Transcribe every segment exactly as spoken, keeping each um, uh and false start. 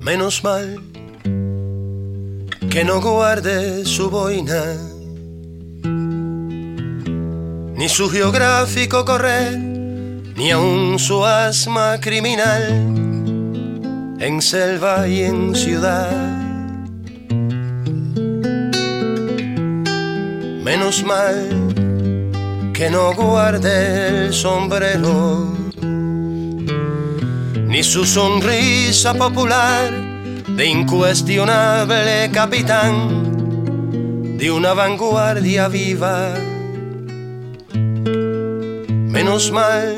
Menos mal que no guarde su boina, ni su geográfico correr, ni aun su asma criminal en selva y en ciudad. Menos mal que no guarde el sombrero, ni su sonrisa popular de incuestionable capitán de una vanguardia viva. Menos mal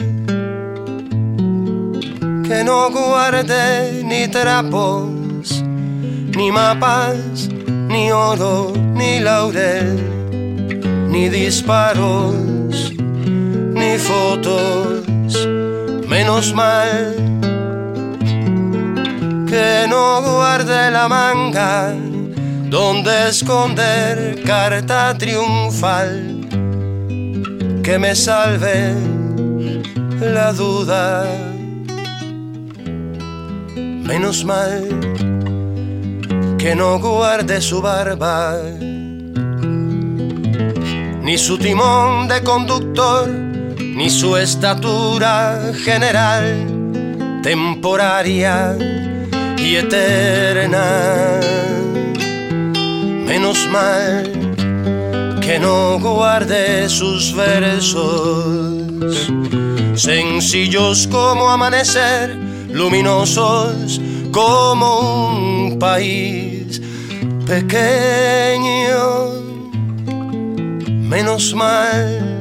que no guarde ni trapos, ni mapas, ni oro, ni laurel, ni disparos, ni fotos. Menos mal que no guarde la manga donde esconder carta triunfal que me salve la duda. Menos mal que no guarde su barba, ni su timón de conductor, ni su estatura general, temporaria y eterna. Menos mal que no guarde sus versos, sencillos como amanecer, luminosos como un país pequeño. Menos mal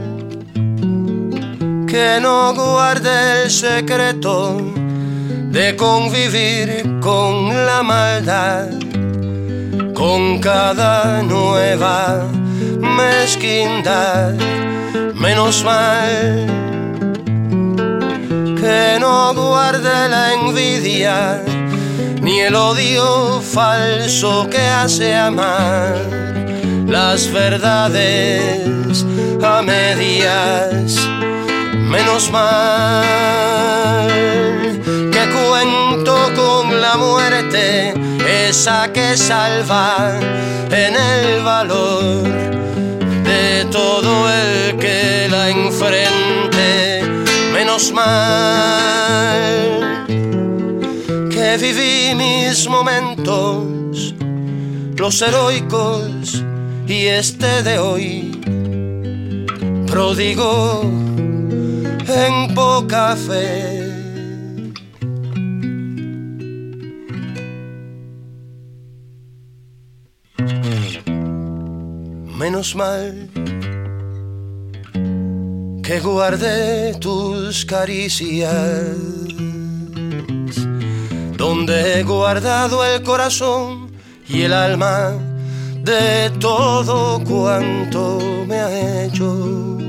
que no guarde el secreto de convivir con la maldad, con cada nueva mezquindad. Menos mal que no guarde la envidia ni el odio falso que hace amar las verdades a medias. Menos mal que cuento con la muerte, esa que salva en el valor de todo el que la enfrente. Menos mal que viví mis momentos, los heroicos y este de hoy, pródigo en poca fe. Menos mal que guardé tus caricias, donde he guardado el corazón y el alma de todo cuanto me ha hecho.